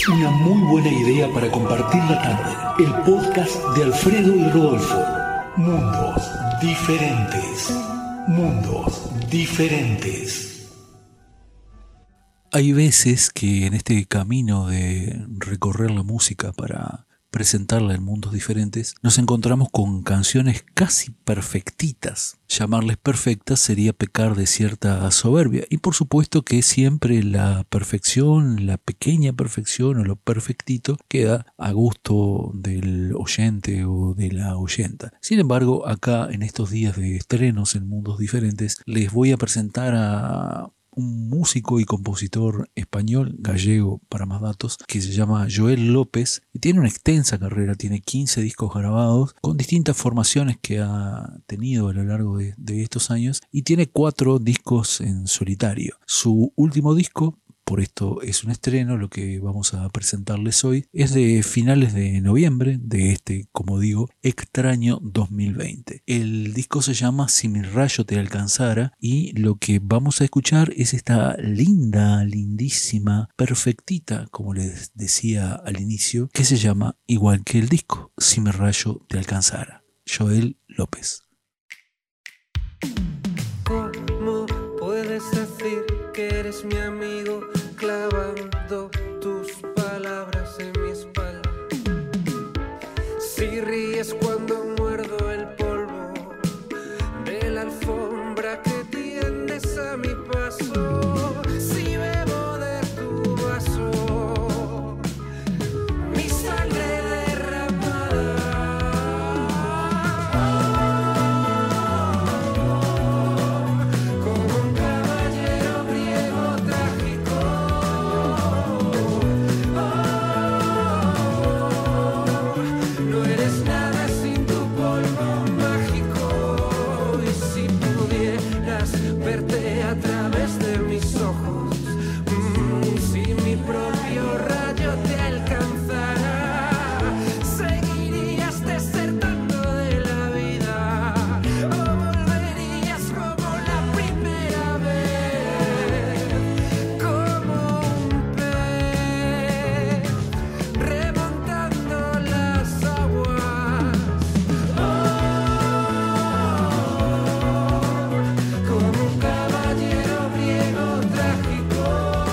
Una muy buena idea para compartir la tarde. El podcast de Alfredo y Rodolfo. Mundos diferentes. Mundos diferentes. Hay veces que en este camino de recorrer la música para presentarla en mundos diferentes, nos encontramos con canciones casi perfectitas. Llamarles perfectas sería pecar de cierta soberbia. Y por supuesto que siempre la perfección, la pequeña perfección o lo perfectito, queda a gusto del oyente o de la oyenta. Sin embargo, acá en estos días de estrenos en mundos diferentes, les voy a presentar a un músico y compositor español, gallego para más datos, que se llama Joel López, y tiene una extensa carrera, tiene 15 discos grabados, con distintas formaciones que ha tenido a lo largo de estos años, y tiene 4 discos en solitario. Su último disco, por esto es un estreno, lo que vamos a presentarles hoy, es de finales de noviembre de este, como digo, extraño 2020. El disco se llama Si mi rayo te alcanzara y lo que vamos a escuchar es esta linda, lindísima, perfectita, como les decía al inicio, que se llama igual que el disco, Si mi rayo te alcanzara. Joel López. ¿Cómo puedes decir que eres mi amigo clavando tus palabras en mi espalda? Si ríes cuando muerdo el polvo de la alfombra que tiendes a mi paso, si bebo de tu vaso mi sangre derramada, como un caballero griego trágico. No eres nada sin tu polvo mágico. Y si pudieras verte a través de mis ojos, si mi propio rayo te alcanzara, seguirías desertando de la vida o volverías como la primera vez, como un pez remontando las aguas, como un caballero griego trágico.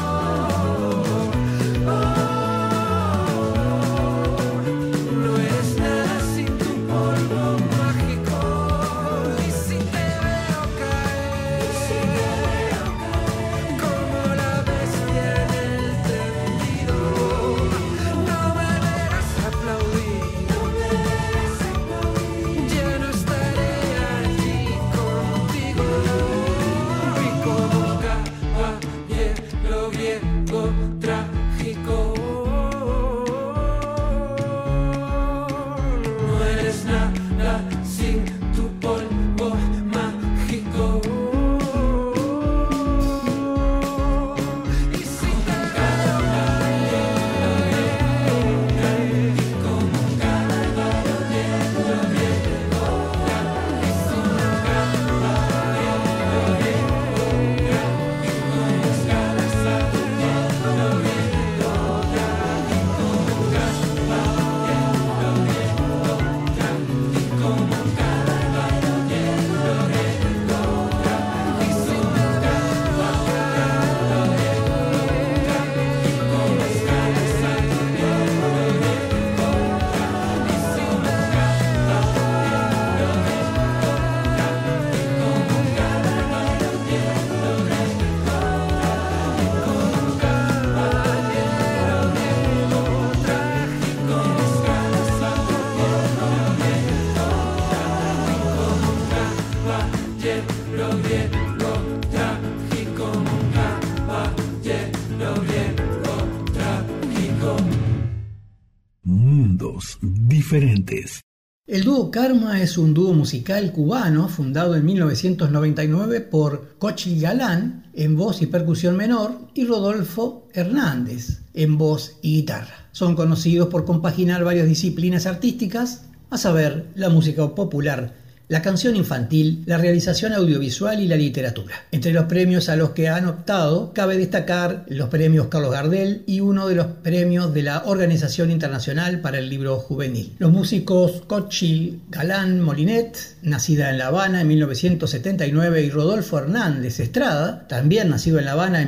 No eres nada sin tu polvo mágico. Y si te veo caer como la bestia en el tendido, no me verás aplaudir, ya no estaré allí contigo. Y como un caballero griego trágico, no eres nada sin tu polvo mágico. Y si te veo caer como un caballero griego, y si un caballero griego, con las caras ardiendo griego, como un caballero griego, como un caballero griego, y si un caballero griego, con las caras ardiendo griego, y si un caballero griego, como un caballero griego, como un caballero griego trágico, las caras ardiendo griego, como un caballero griego trágico, como un caballero griego trágico. Mundos diferentes. El dúo Karma es un dúo musical cubano fundado en 1999 por Cochi Galán en voz y percusión menor y Rodolfo Hernández en voz y guitarra. Son conocidos por compaginar varias disciplinas artísticas, a saber, la música popular la canción infantil, la realización audiovisual y la literatura. Entre los premios a los que han optado, cabe destacar los premios Carlos Gardel y uno de los premios de la Organización Internacional para el Libro Juvenil. Los músicos Xochitl Galán Molinet, nacida en La Habana en 1979, y Rodolfo Hernández Estrada, también nacido en La Habana en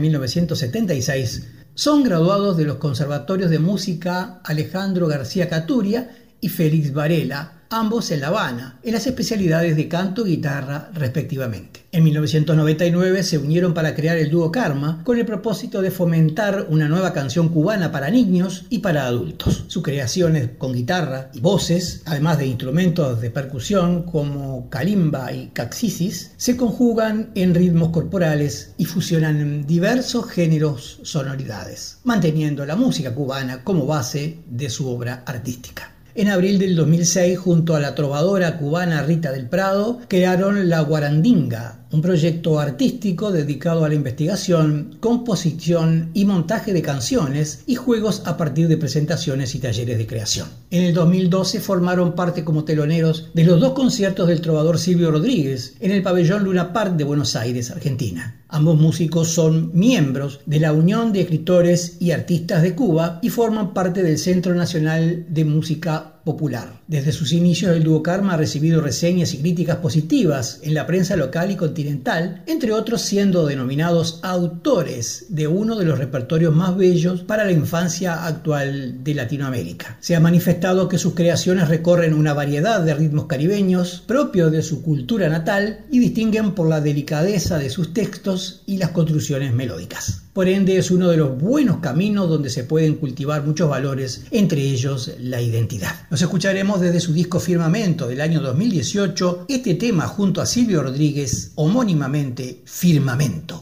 1976, son graduados de los conservatorios de música Alejandro García Caturia y Félix Varela, ambos en La Habana, en las especialidades de canto y guitarra respectivamente. En 1999 se unieron para crear el dúo Karma con el propósito de fomentar una nueva canción cubana para niños y para adultos. Sus creaciones con guitarra y voces, además de instrumentos de percusión como calimba y caxisis, se conjugan en ritmos corporales y fusionan diversos géneros sonoridades, manteniendo la música cubana como base de su obra artística. En abril del 2006, junto a la trovadora cubana Rita del Prado, crearon La Guarandinga, un proyecto artístico dedicado a la investigación, composición y montaje de canciones y juegos a partir de presentaciones y talleres de creación. En el 2012 formaron parte como teloneros de los 2 conciertos del trovador Silvio Rodríguez en el pabellón Luna Park de Buenos Aires, Argentina. Ambos músicos son miembros de la Unión de Escritores y Artistas de Cuba y forman parte del Centro Nacional de Música Popular. Desde sus inicios, el dúo Karma ha recibido reseñas y críticas positivas en la prensa local y continental, entre otros siendo denominados autores de uno de los repertorios más bellos para la infancia actual de Latinoamérica. Se ha manifestado que sus creaciones recorren una variedad de ritmos caribeños propios de su cultura natal y distinguen por la delicadeza de sus textos y las construcciones melódicas. Por ende, es uno de los buenos caminos donde se pueden cultivar muchos valores, entre ellos la identidad. Nos escucharemos desde su disco Firmamento del año 2018 este tema junto a Silvio Rodríguez, homónimamente Firmamento.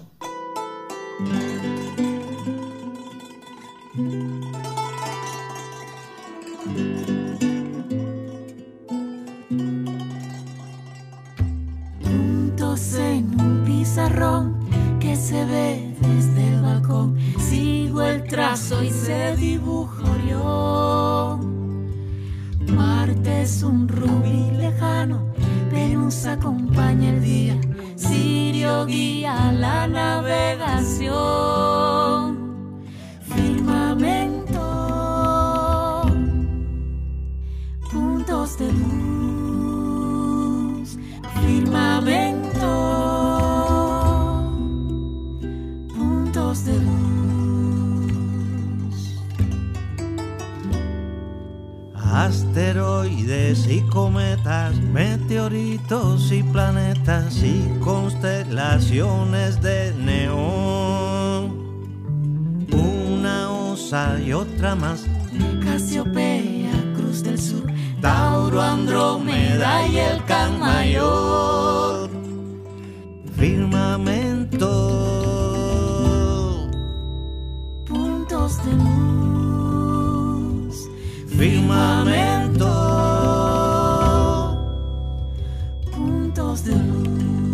Juntos en un pizarrón que se ve desde el balcón, sigo el trazo y se dibuja Orión. Marte es un rubí lejano, Venus acompaña el día, Sirio guía la navegación. Firmamento, puntos de luz, firmamento, puntos de luz. Asteroides y cometas, meteoritos y planetas y constelaciones de neón. Una osa y otra más, Casiopea, Cruz del Sur, Tauro, Andrómeda y el Can Mayor. Firmamento, Puntos de luz, firmamento, puntos de luz.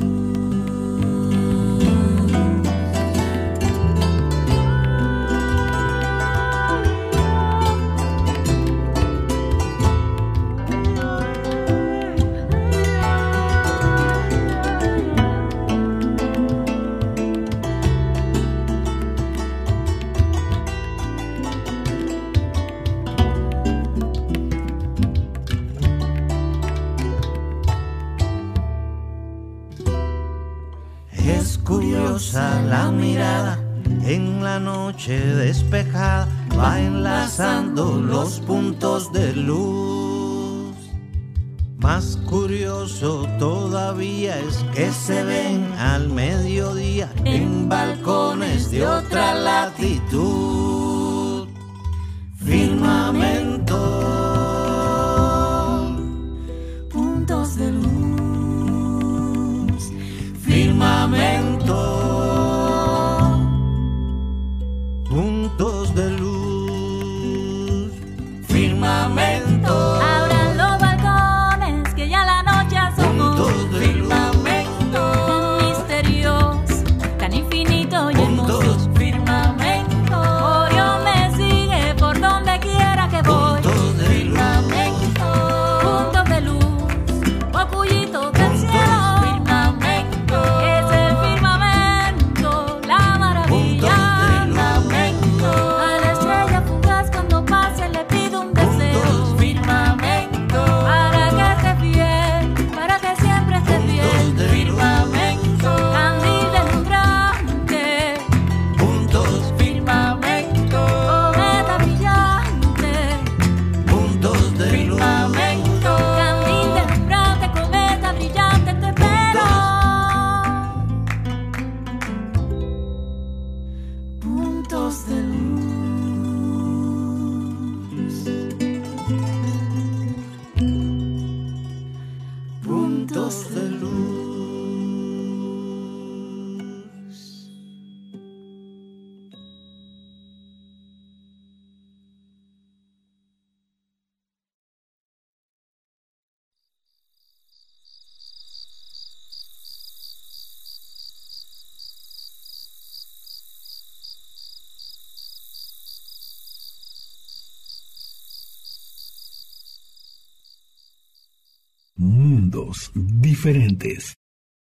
curiosa la mirada, en la noche despejada va enlazando los puntos de luz. Más curioso todavía es que se ven al mediodía en balcones de otra latitud. Firmamento, puntos de luz. firmamento, puntos de luz, firmamento. Abran los balcones que ya la noche asomó. Puntos de luz. Firmamento tan misterioso, tan infinito y hermoso. Puntos. Firmamento, Orión me sigue por donde quiera que voy. Puntos de luz. Firmamento, puntos de luz, ocuyito puntos de luz. Puntos de luz. Mundos diferentes.